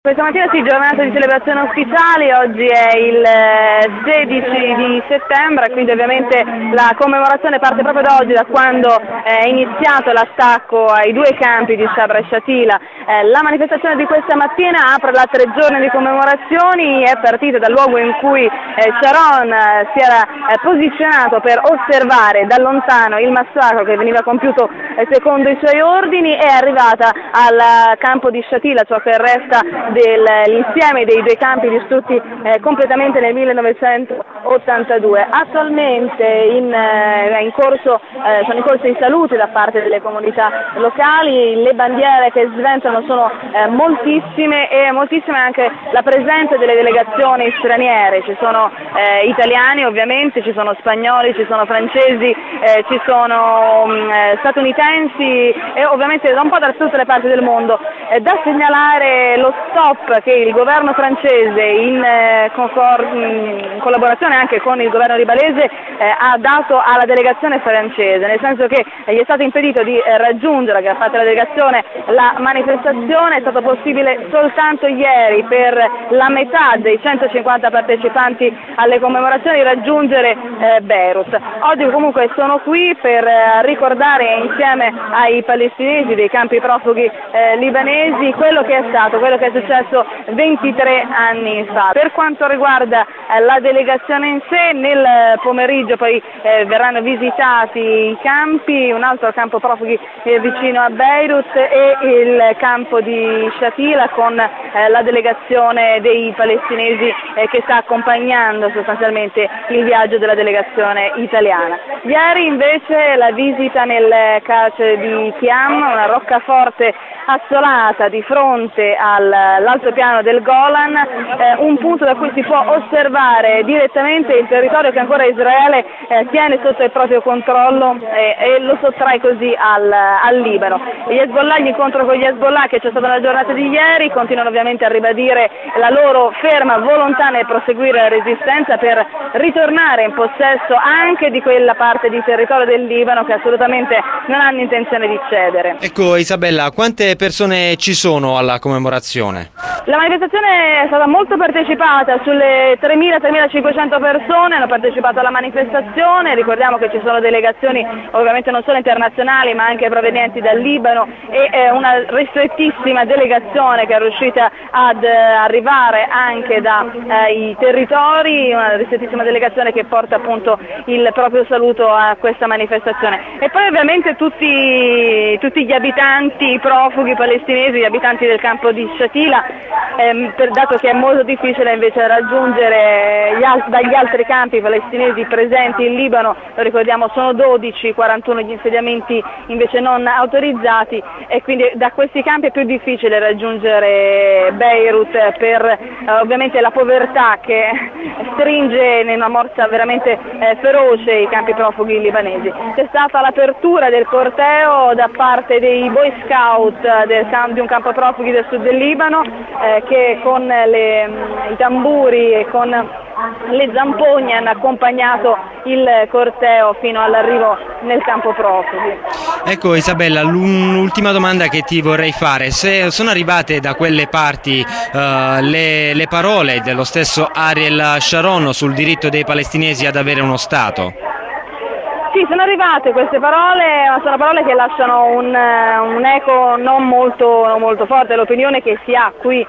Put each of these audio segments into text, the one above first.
Questa mattina sì, giornata di celebrazioni ufficiali, oggi è il 16 di settembre, quindi ovviamente la commemorazione parte proprio da oggi, da quando è iniziato l'attacco ai due campi di Sabra e Shatila. La manifestazione di questa mattina apre da 3 giorni di commemorazioni, è partita dal luogo in cui Sharon si era posizionato per osservare da lontano il massacro che veniva compiuto secondo i suoi ordini, è arrivata al campo di Shatila, ciò che resta dell'insieme dei due campi distrutti completamente nel 1982. Attualmente sono in corso i saluti da parte delle comunità locali, le bandiere che sventano sono moltissime e moltissima è anche la presenza delle delegazioni straniere, ci sono italiani ovviamente, ci sono spagnoli, ci sono francesi, ci sono statunitensi e ovviamente da un po' da tutte le parti del mondo. Da segnalare lo stop che il governo francese in collaborazione anche con il governo libanese ha dato alla delegazione francese, nel senso che gli è stato impedito di raggiungere, che ha fatto la delegazione, la manifestazione. È stato possibile soltanto ieri per la metà dei 150 partecipanti alle commemorazioni raggiungere Beirut. Oggi comunque sono qui per ricordare insieme ai palestinesi dei campi profughi libanesi quello che è successo 23 anni fa. Per quanto riguarda la delegazione in sé, nel pomeriggio poi verranno visitati i campi, un altro campo profughi vicino a Beirut e il campo di Shatila con la delegazione dei palestinesi che sta accompagnando sostanzialmente il viaggio della delegazione italiana. Ieri invece la visita nel carcere di Khiam, una roccaforte assolata di fronte all'alto piano del Golan, un punto da cui si può osservare direttamente il territorio che ancora Israele tiene sotto il proprio controllo e lo sottrae così al Libano. L'incontro con gli Hezbollah che c'è stato nella giornata di ieri continuano ovviamente a ribadire la loro ferma volontà nel proseguire la resistenza per ritornare in possesso anche di quella parte di territorio del Libano che assolutamente non hanno intenzione di cedere. Ecco Isabella, quante persone ci sono alla commemorazione? La manifestazione è stata molto partecipata, sulle 3.000-3.500 persone hanno partecipato alla manifestazione. Ricordiamo che ci sono delegazioni ovviamente non solo internazionali ma anche provenienti dal Libano e una ristrettissima delegazione che è riuscita ad arrivare anche dai territori, una ristrettissima delegazione che porta appunto il proprio saluto a questa manifestazione. E poi ovviamente tutti gli abitanti, i profughi palestinesi, gli abitanti del campo di Shatila, dato che è molto difficile invece raggiungere dagli altri campi palestinesi presenti in Libano, lo ricordiamo sono 12, 41 gli insediamenti invece non autorizzati e quindi da questi campi è più difficile raggiungere Beirut per ovviamente la povertà che stringe in una morsa veramente feroce i campi profughi libanesi. C'è stata l'apertura del corteo da parte dei Boy Scout di un campo profughi del sud del Libano che con i tamburi e con le zampogne hanno accompagnato il corteo fino all'arrivo nel campo profughi. Ecco Isabella, l'ultima domanda che ti vorrei fare: se sono arrivate da quelle parti le parole dello stesso Ariel Sharon sul diritto dei palestinesi ad avere uno Stato? Sì, sono arrivate queste parole, ma sono parole che lasciano un eco non molto forte. L'opinione che si ha qui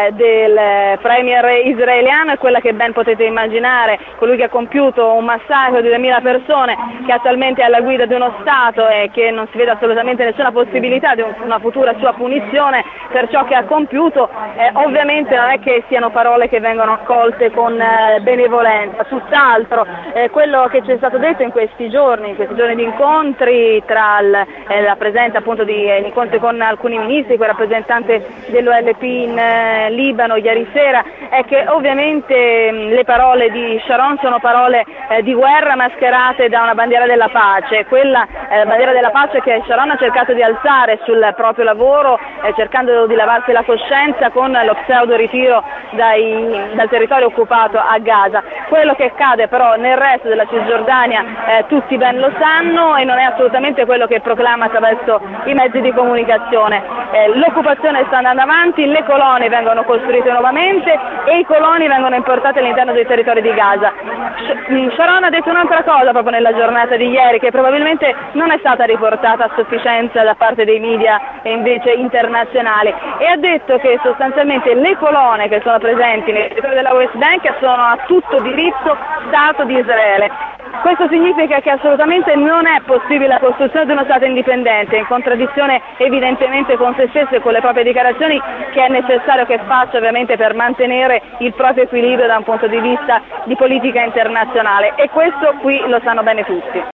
del premier israeliano è quella che ben potete immaginare, colui che ha compiuto un massacro di 2.000 persone, che attualmente è alla guida di uno Stato e che non si vede assolutamente nessuna possibilità di una futura sua punizione per ciò che ha compiuto. Ovviamente non è che siano parole che vengono accolte con benevolenza, tutt'altro. Quello che ci è stato detto in questi giorni di incontri tra la presenza appunto di incontri con alcuni ministri, con il rappresentante dell'OLP in Libano ieri sera, è che ovviamente le parole di Sharon sono parole di guerra mascherate da una bandiera della pace, quella bandiera della pace che Sharon ha cercato di alzare sul proprio lavoro cercando di lavarsi la coscienza con lo pseudo ritiro dal territorio occupato a Gaza. Quello che accade però nel resto della Cisgiordania tutti ben lo sanno e non è assolutamente quello che proclama attraverso i mezzi di comunicazione. L'occupazione sta andando avanti, le colonie vengono costruite nuovamente e i coloni vengono importati all'interno dei territori di Gaza. Sharon ha detto un'altra cosa proprio nella giornata di ieri, che probabilmente non è stata riportata a sufficienza da parte dei media invece internazionali, e ha detto che sostanzialmente le colonne che sono presenti nel territorio della West Bank sono a tutto diritto Stato di Israele. Questo significa che assolutamente non è possibile la costruzione di uno Stato indipendente, in contraddizione evidentemente con se stesso e con le proprie dichiarazioni, che è necessario che faccia ovviamente per mantenere il proprio equilibrio da un punto di vista di politica internazionale, e questo qui lo sanno bene tutti.